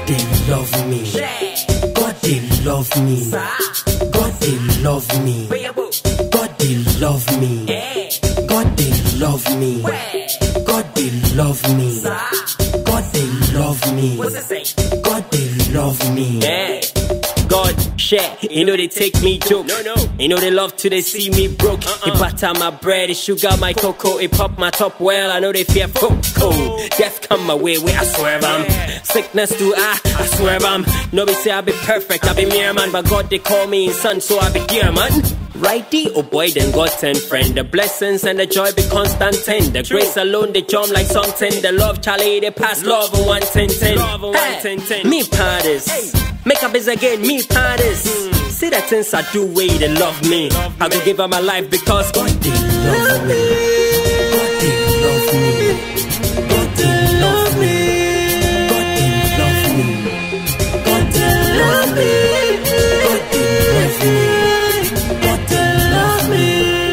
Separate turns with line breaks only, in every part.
they love me. God they love me. God they love me. God they love me. God they love me. God they love me. God they love me. God they love me.
God share, you know they take me joke. You know they love to they see me broke. They butter my bread, they sugar my cocoa, they pop my top well. I know they fear cocoa. Death come my way, I swear I'm. Sickness to I swear I'm. Nobody say I be perfect, I be mere man, but God they call me son, so I be dear man. Righty, oh boy, then God send friend. The blessings and the joy be constant ten. The grace alone, they jump like something. The love, Charlie, they pass love on 110. Hey, me parties. Make up is again, me parties. See the things I do, way they love me. I go give her my life because God they love me.
God they love me. God they love me. God they love me. God they love me. God they love me.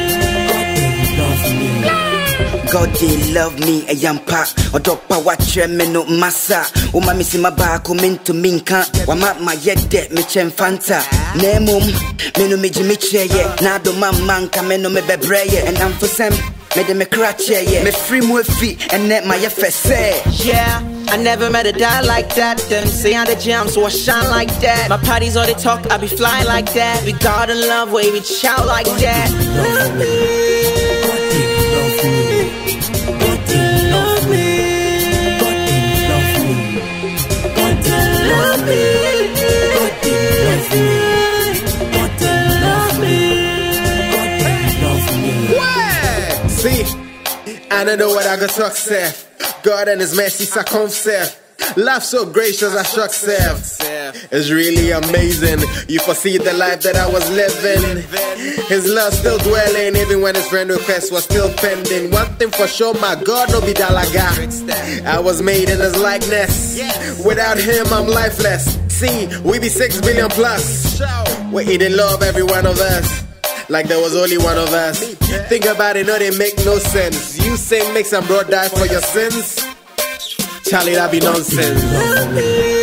God they love me. God they love me. A yampa or dopa watch me no massa. Uma missing my back, come into minka. Wama my yet dead, me chen fanta. Nemum, me no me jimmy chair, now do my man come no me bebraye. And I'm for some, me de me cratch, me free more feet, and net my say.
Yeah, I never met a guy like that. Them say I'm the jam, so I shine like that. My parties all they talk, I be flying like that. We got in love, way we shout like that.
Love me.
See, I don't know what I got success. God and His mercy circumcised. Love so gracious, I shock self. It's really amazing. You foresee the life that I was living. His love still dwelling, even when His friend request was still pending. One thing for sure, my God no be dalaga. I was made in His likeness. Without Him, I'm lifeless. See, we be 6 billion plus. We in love, every one of us. Like there was only one of us. Think about it, no, they make no sense. You say make some bro die for your sins. Charlie, that be nonsense.